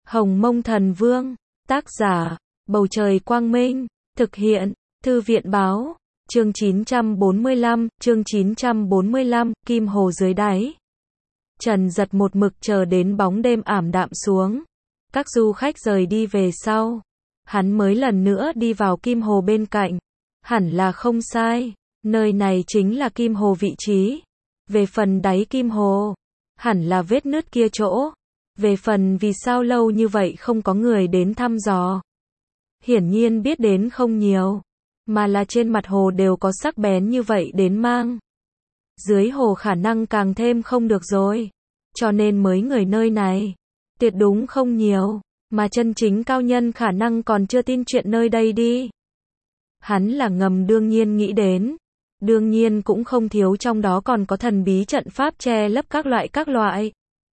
Hồng Mông Thần Vương, tác giả, Bầu Trời Quang Minh, thực hiện, Thư viện Báo, chương 945, Kim Hồ dưới đáy. Trần Giật một mực chờ đến bóng đêm ảm đạm xuống, các du khách rời đi về sau, hắn mới lần nữa đi vào Kim Hồ bên cạnh. Hẳn là không sai, nơi này chính là Kim Hồ vị trí. Về phần đáy Kim Hồ, hẳn là vết nứt kia chỗ. Về phần vì sao lâu như vậy không có người đến thăm dò, hiển nhiên biết đến không nhiều, mà là trên mặt hồ đều có sắc bén như vậy đến mang. Dưới hồ khả năng càng thêm không được rồi, cho nên mới người nơi này tuyệt đúng không nhiều, mà chân chính cao nhân khả năng còn chưa tin chuyện nơi đây đi. Hắn là ngầm đương nhiên nghĩ đến, đương nhiên cũng không thiếu trong đó còn có thần bí trận pháp che lấp các loại.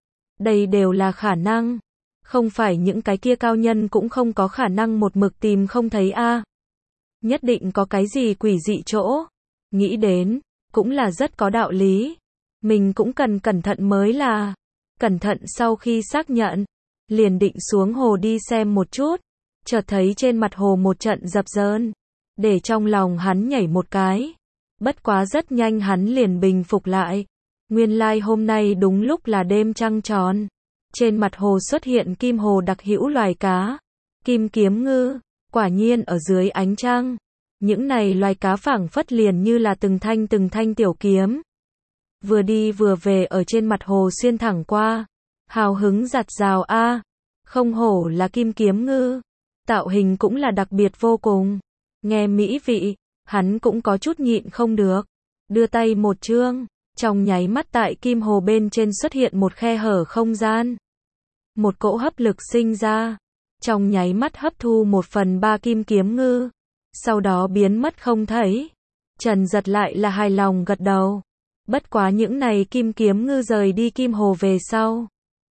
Đây đều là khả năng, không phải những cái kia cao nhân cũng không có khả năng một mực tìm không thấy a. Nhất định có cái gì quỷ dị chỗ. Nghĩ đến, cũng là rất có đạo lý. Mình cũng cần cẩn thận mới là. Cẩn thận sau khi xác nhận, liền định xuống hồ đi xem một chút. Chợt thấy trên mặt hồ một trận dập dờn, để trong lòng hắn nhảy một cái. Bất quá rất nhanh hắn liền bình phục lại. Nguyên lai hôm nay đúng lúc là đêm trăng tròn. Trên mặt hồ xuất hiện kim hồ đặc hữu loài cá. Kim kiếm ngư, quả nhiên ở dưới ánh trăng. Những này loài cá phảng phất liền như là từng thanh tiểu kiếm. Vừa đi vừa về ở trên mặt hồ xuyên thẳng qua. Hào hứng giặt rào a. Không hổ là kim kiếm ngư. Tạo hình cũng là đặc biệt vô cùng. Nghe mỹ vị, hắn cũng có chút nhịn không được. Đưa tay một chương. Trong nháy mắt tại kim hồ bên trên xuất hiện một khe hở không gian. Một cỗ hấp lực sinh ra. Trong nháy mắt hấp thu 1/3 kim kiếm ngư. Sau đó biến mất không thấy. Trần Giật lại là hài lòng gật đầu. Bất quá những này kim kiếm ngư rời đi kim hồ về sau.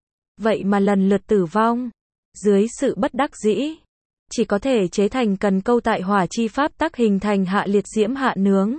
Vậy mà lần lượt tử vong. Dưới sự bất đắc dĩ, chỉ có thể chế thành cần câu tại hỏa chi pháp tắc hình thành hạ liệt diễm hạ nướng.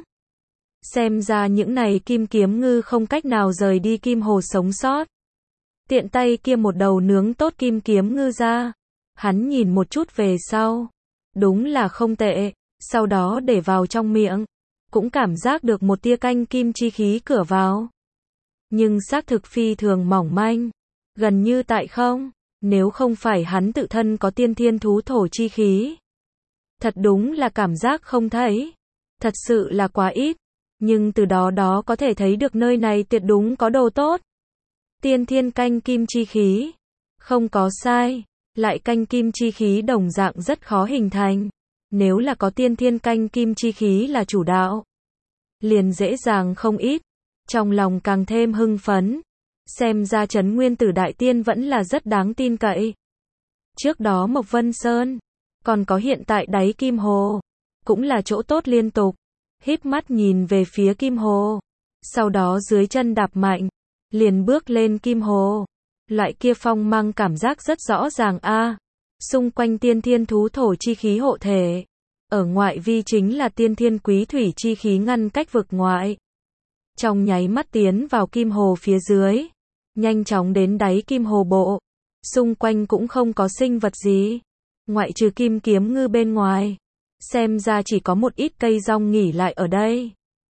Xem ra những này kim kiếm ngư không cách nào rời đi kim hồ sống sót. Tiện tay kia một đầu nướng tốt kim kiếm ngư ra. Hắn nhìn một chút về sau. Đúng là không tệ. Sau đó để vào trong miệng. Cũng cảm giác được một tia canh kim chi khí cửa vào. Nhưng xác thực phi thường mỏng manh. Gần như tại không. Nếu không phải hắn tự thân có tiên thiên thú thổ chi khí. Thật đúng là cảm giác không thấy. Thật sự là quá ít. Nhưng từ đó có thể thấy được nơi này tuyệt đúng có đồ tốt. Tiên thiên canh kim chi khí. Không có sai. Lại canh kim chi khí đồng dạng rất khó hình thành. Nếu là có tiên thiên canh kim chi khí là chủ đạo, liền dễ dàng không ít. Trong lòng càng thêm hưng phấn. Xem ra Trấn Nguyên Tử Đại Tiên vẫn là rất đáng tin cậy. Trước đó Mộc Vân Sơn, còn có hiện tại đáy Kim Hồ, cũng là chỗ tốt liên tục. Híp mắt nhìn về phía Kim Hồ, sau đó dưới chân đạp mạnh, liền bước lên Kim Hồ. Loại kia phong mang cảm giác rất rõ ràng a. Xung quanh tiên thiên thú thổ chi khí hộ thể, ở ngoại vi chính là tiên thiên quý thủy chi khí ngăn cách vực ngoại. Trong nháy mắt tiến vào Kim Hồ phía dưới, nhanh chóng đến đáy Kim Hồ bộ. Xung quanh cũng không có sinh vật gì, ngoại trừ kim kiếm ngư bên ngoài. Xem ra chỉ có một ít cây rong nghỉ lại ở đây.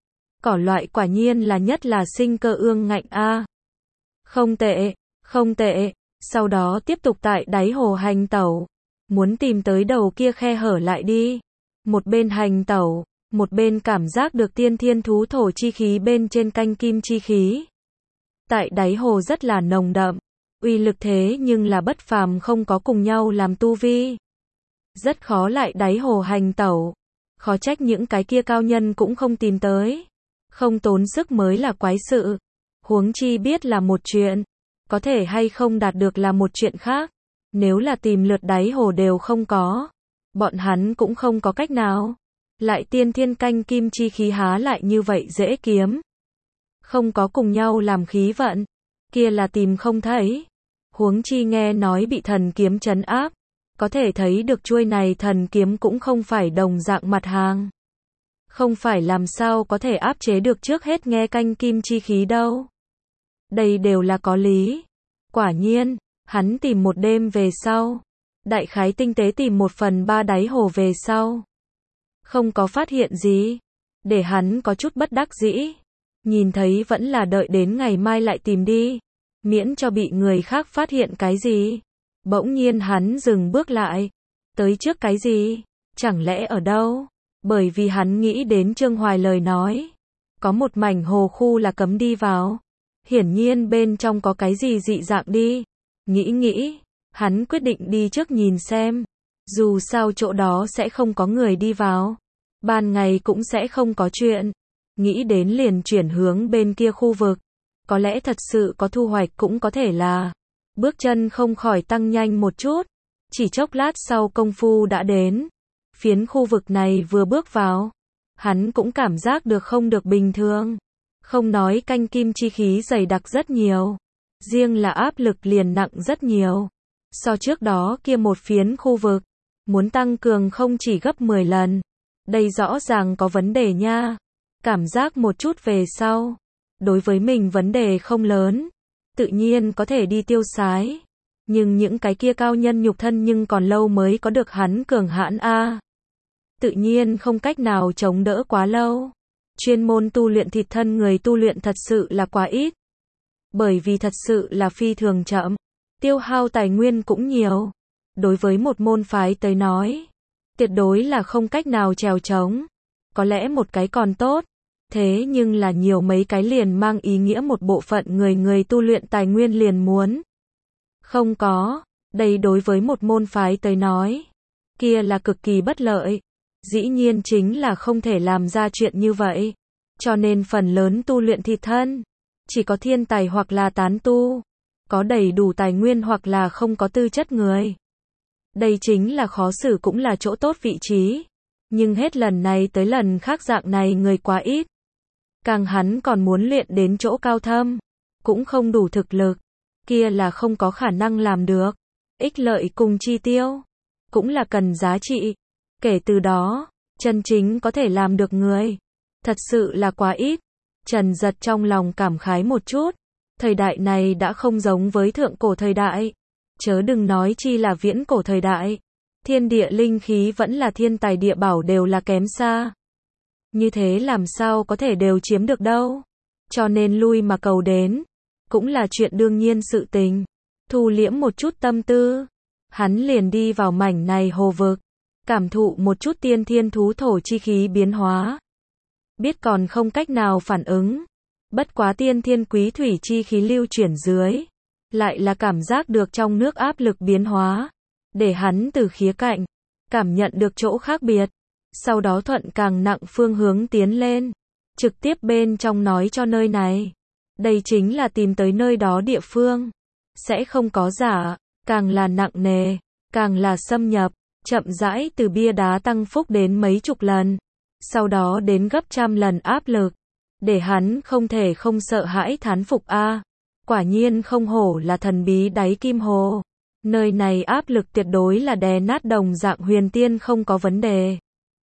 Cỏ loại quả nhiên là nhất là sinh cơ ương ngạnh a. Không tệ, không tệ. Sau đó tiếp tục tại đáy hồ hành tẩu. Muốn tìm tới đầu kia khe hở lại đi. Một bên hành tẩu, một bên cảm giác được tiên thiên thú thổ chi khí bên trên canh kim chi khí. Tại đáy hồ rất là nồng đậm. Uy lực thế nhưng là bất phàm không có cùng nhau làm tu vi. Rất khó lại đáy hồ hành tẩu. Khó trách những cái kia cao nhân cũng không tìm tới. Không tốn sức mới là quái sự. Huống chi biết là một chuyện. Có thể hay không đạt được là một chuyện khác. Nếu là tìm lượt đáy hồ đều không có, bọn hắn cũng không có cách nào. Lại tiên thiên canh kim chi khí há lại như vậy dễ kiếm. Không có cùng nhau làm khí vận, kia là tìm không thấy. Huống chi nghe nói bị thần kiếm trấn áp. Có thể thấy được chuôi này thần kiếm cũng không phải đồng dạng mặt hàng. Không phải làm sao có thể áp chế được trước hết nghe canh kim chi khí đâu. Đây đều là có lý. Quả nhiên, Hắn tìm một đêm về sau, đại khái tinh tế tìm 1/3 đáy hồ về sau. Không có phát hiện gì, để hắn có chút bất đắc dĩ. Nhìn thấy vẫn là đợi đến ngày mai lại tìm đi, miễn cho bị người khác phát hiện cái gì. Bỗng nhiên hắn dừng bước lại. Tới trước cái gì? Chẳng lẽ ở đâu? Bởi vì hắn nghĩ đến Trương Hoài lời nói. Có một mảnh hồ khu là cấm đi vào. Hiển nhiên bên trong có cái gì dị dạng đi. Nghĩ, hắn quyết định đi trước nhìn xem. Dù sao chỗ đó sẽ không có người đi vào. Ban ngày cũng sẽ không có chuyện. Nghĩ đến liền chuyển hướng bên kia khu vực. Có lẽ thật sự có thu hoạch cũng có thể là. Bước chân không khỏi tăng nhanh một chút. Chỉ chốc lát sau công phu đã đến. Phiến khu vực này vừa bước vào. Hắn cũng cảm giác được không được bình thường. Không nói canh kim chi khí dày đặc rất nhiều. Riêng là áp lực liền nặng rất nhiều. So trước đó kia một phiến khu vực. Muốn tăng cường không chỉ gấp 10 lần. Đây rõ ràng có vấn đề nha. Cảm giác một chút về sau. Đối với mình vấn đề không lớn. Tự nhiên có thể đi tiêu sái. Nhưng những cái kia cao nhân nhục thân nhưng còn lâu mới có được hắn cường hãn a. Tự nhiên không cách nào chống đỡ quá lâu. Chuyên môn tu luyện thịt thân người tu luyện thật sự là quá ít. Bởi vì thật sự là phi thường chậm. Tiêu hao tài nguyên cũng nhiều. Đối với một môn phái tới nói. Tuyệt đối là không cách nào trèo trống. Có lẽ một cái còn tốt. Thế nhưng là nhiều mấy cái liền mang ý nghĩa một bộ phận người tu luyện tài nguyên liền muốn. Không có. Đây đối với một môn phái tới nói. Kia là cực kỳ bất lợi. Dĩ nhiên chính là không thể làm ra chuyện như vậy. Cho nên phần lớn tu luyện thịt thân. Chỉ có thiên tài hoặc là tán tu. Có đầy đủ tài nguyên hoặc là không có tư chất người. Đây chính là khó xử cũng là chỗ tốt vị trí. Nhưng hết lần này tới lần khác dạng này người quá ít. Càng hắn còn muốn luyện đến chỗ cao thâm. Cũng không đủ thực lực. Kia là không có khả năng làm được. Ích lợi cùng chi tiêu. Cũng là cần giá trị. Kể từ đó, chân chính có thể làm được người. Thật sự là quá ít. Trần Giật trong lòng cảm khái một chút. Thời đại này đã không giống với thượng cổ thời đại. Chớ đừng nói chi là viễn cổ thời đại. Thiên địa linh khí vẫn là thiên tài địa bảo đều là kém xa. Như thế làm sao có thể đều chiếm được đâu. Cho nên lui mà cầu đến. Cũng là chuyện đương nhiên sự tình. Thu liễm một chút tâm tư. Hắn liền đi vào mảnh này hồ vực. Cảm thụ một chút tiên thiên thú thổ chi khí biến hóa. Biết còn không cách nào phản ứng. Bất quá tiên thiên quý thủy chi khí lưu chuyển dưới. Lại là cảm giác được trong nước áp lực biến hóa. Để hắn từ khía cạnh. Cảm nhận được chỗ khác biệt. Sau đó thuận càng nặng phương hướng tiến lên. Trực tiếp bên trong nói cho nơi này. Đây chính là tìm tới nơi đó địa phương. Sẽ không có giả. Càng là nặng nề. Càng là xâm nhập. Chậm rãi từ bia đá tăng phúc đến mấy chục lần. Sau đó đến gấp trăm lần áp lực. Để hắn không thể không sợ hãi thán phục a. Quả nhiên không hổ là thần bí đáy kim hồ. Nơi này áp lực tuyệt đối là đè nát đồng dạng huyền tiên không có vấn đề.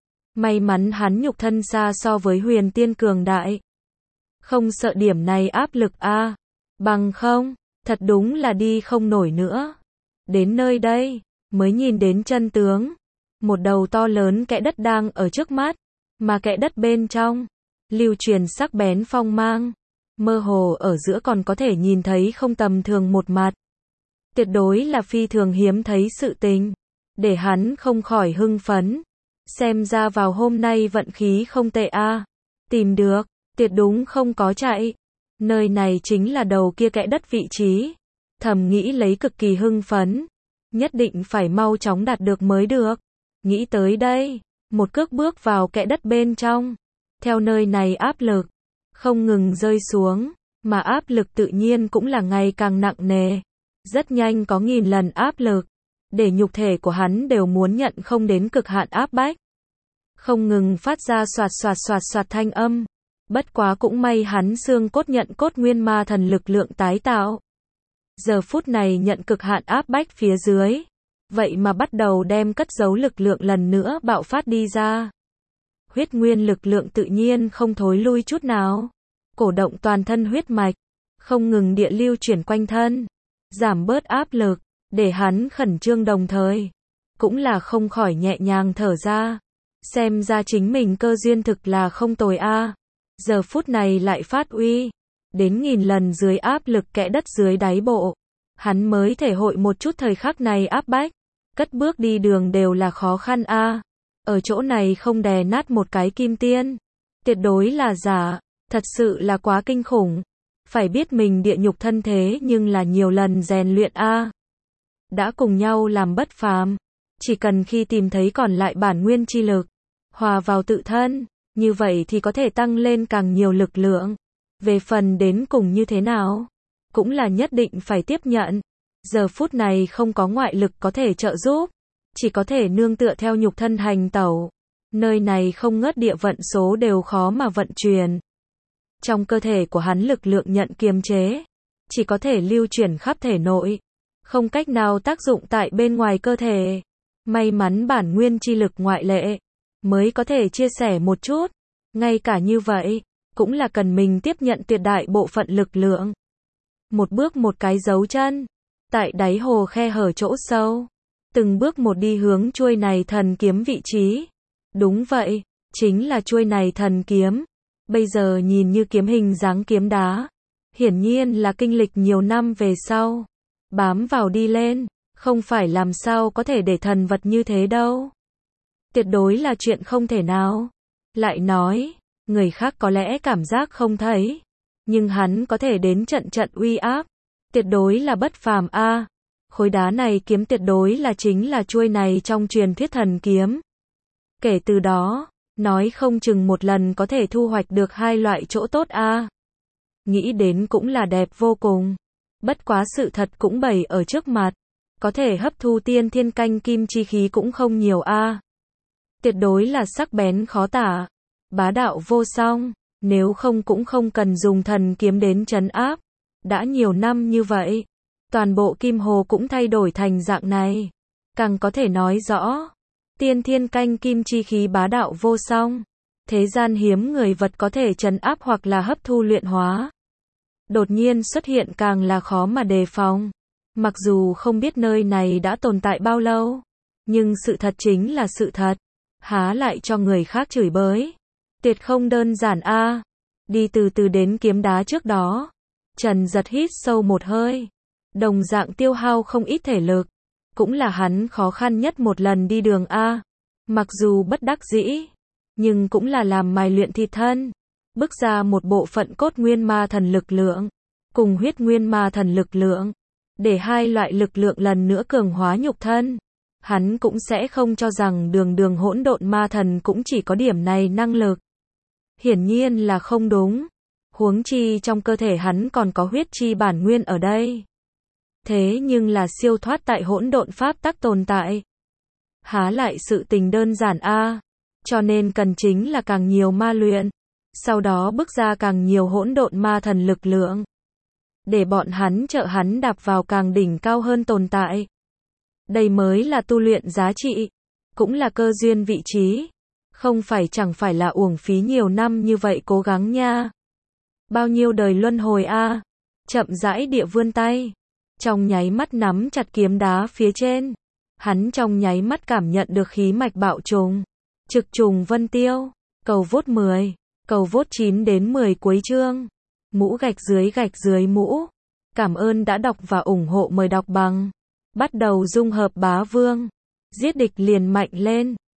May mắn hắn nhục thân xa so với huyền tiên cường đại. Không sợ điểm này áp lực a. Bằng không, thật đúng là đi không nổi nữa. Đến nơi đây, mới nhìn đến chân tướng. Một đầu to lớn kẽ đất đang ở trước mắt. Mà kẽ đất bên trong, lưu truyền sắc bén phong mang. Mơ hồ ở giữa còn có thể nhìn thấy không tầm thường một mặt. Tuyệt đối là phi thường hiếm thấy sự tình. Để hắn không khỏi hưng phấn. Xem ra vào hôm nay vận khí không tệ a. Tìm được, tuyệt đúng không có chạy. Nơi này chính là đầu kia kẽ đất vị trí. Thầm nghĩ lấy cực kỳ hưng phấn. Nhất định phải mau chóng đạt được mới được. Nghĩ tới đây, một cước bước vào kẽ đất bên trong. Theo nơi này áp lực không ngừng rơi xuống, mà áp lực tự nhiên cũng là ngày càng nặng nề. Rất nhanh có nghìn lần áp lực, để nhục thể của hắn đều muốn nhận không đến cực hạn áp bách. Không ngừng phát ra xoạt thanh âm. Bất quá cũng may hắn xương cốt nhận cốt nguyên ma thần lực lượng tái tạo. Giờ phút này nhận cực hạn áp bách phía dưới. Vậy mà bắt đầu đem cất giấu lực lượng lần nữa bạo phát đi ra. Huyết nguyên lực lượng tự nhiên không thối lui chút nào. Cổ động toàn thân huyết mạch. Không ngừng địa lưu chuyển quanh thân. giảm bớt áp lực, để hắn khẩn trương đồng thời, cũng là không khỏi nhẹ nhàng thở ra. Xem ra chính mình cơ duyên thực là không tồi a. Giờ phút này lại phát uy, đến 1000 lần dưới áp lực kẽ đất dưới đáy bộ. Hắn mới thể hội một chút thời khắc này áp bách, cất bước đi đường đều là khó khăn a. Ở chỗ này không đè nát một cái kim tiên, tuyệt đối là giả, thật sự là quá kinh khủng. Phải biết mình địa nhục thân thế nhưng là nhiều lần rèn luyện a. Đã cùng nhau làm bất phàm, chỉ cần khi tìm thấy còn lại bản nguyên chi lực, hòa vào tự thân, như vậy thì có thể tăng lên càng nhiều lực lượng. Về phần đến cùng như thế nào, cũng là nhất định phải tiếp nhận. Giờ phút này không có ngoại lực có thể trợ giúp, chỉ có thể nương tựa theo nhục thân hành tẩu. Nơi này không ngớt địa vận số đều khó mà vận chuyển. Trong cơ thể của hắn lực lượng nhận kiềm chế, chỉ có thể lưu chuyển khắp thể nội, không cách nào tác dụng tại bên ngoài cơ thể. May mắn bản nguyên chi lực ngoại lệ, mới có thể chia sẻ một chút. Ngay cả như vậy, cũng là cần mình tiếp nhận tuyệt đại bộ phận lực lượng. Một bước một cái dấu chân, tại đáy hồ khe hở chỗ sâu, từng bước một đi hướng chuôi này thần kiếm vị trí. Đúng vậy, chính là chuôi này thần kiếm. Bây giờ nhìn như kiếm hình dáng kiếm đá, hiển nhiên là kinh lịch nhiều năm về sau, bám vào đi lên, không phải làm sao có thể để thần vật như thế đâu. Tuyệt đối là chuyện không thể nào. Lại nói, người khác có lẽ cảm giác không thấy, nhưng hắn có thể đến trận trận uy áp, tuyệt đối là bất phàm a. Khối đá này kiếm tuyệt đối là chính là chuôi này trong truyền thuyết thần kiếm. Kể từ đó, nói không chừng một lần có thể thu hoạch được hai loại chỗ tốt a. Nghĩ đến cũng là đẹp vô cùng. Bất quá sự thật cũng bày ở trước mặt, có thể hấp thu tiên thiên canh kim chi khí cũng không nhiều a. Tuyệt đối là sắc bén khó tả, bá đạo vô song, nếu không cũng không cần dùng thần kiếm đến trấn áp. Đã nhiều năm như vậy, toàn bộ Kim Hồ cũng thay đổi thành dạng này, càng có thể nói rõ, tiên thiên canh kim chi khí bá đạo vô song, thế gian hiếm người vật có thể trấn áp hoặc là hấp thu luyện hóa. Đột nhiên xuất hiện càng là khó mà đề phòng. Mặc dù không biết nơi này đã tồn tại bao lâu, nhưng sự thật chính là sự thật, há lại cho người khác chửi bới. Tuyệt không đơn giản a. Đi từ từ đến kiếm đá trước đó, Trần Giật hít sâu một hơi, đồng dạng tiêu hao không ít thể lực, cũng là hắn khó khăn nhất một lần đi đường a. Mặc dù bất đắc dĩ, nhưng cũng là làm mài luyện thịt thân, bước ra một bộ phận cốt nguyên ma thần lực lượng, cùng huyết nguyên ma thần lực lượng, để hai loại lực lượng lần nữa cường hóa nhục thân. Hắn cũng sẽ không cho rằng đường hỗn độn ma thần cũng chỉ có điểm này năng lực. Hiển nhiên là không đúng. Huống chi trong cơ thể hắn còn có huyết chi bản nguyên ở đây. Thế nhưng là siêu thoát tại hỗn độn pháp tắc tồn tại. Há lại sự tình đơn giản a. Cho nên cần chính là càng nhiều ma luyện, sau đó bước ra càng nhiều hỗn độn ma thần lực lượng, để bọn hắn trợ hắn đạp vào càng đỉnh cao hơn tồn tại. Đây mới là tu luyện giá trị, cũng là cơ duyên vị trí. Không phải chẳng phải là uổng phí nhiều năm như vậy cố gắng nha. Bao nhiêu đời luân hồi a. Chậm rãi địa vươn tay, trong nháy mắt nắm chặt kiếm đá phía trên. Hắn trong nháy mắt cảm nhận được khí mạch bạo trùng, trực trùng vân tiêu. Cầu vốt 10, cầu vốt 9 đến 10 cuối chương. Mũ gạch dưới mũ. Cảm ơn đã đọc và ủng hộ, mời đọc bằng. Bắt đầu dung hợp bá vương. Giết địch liền mạnh lên.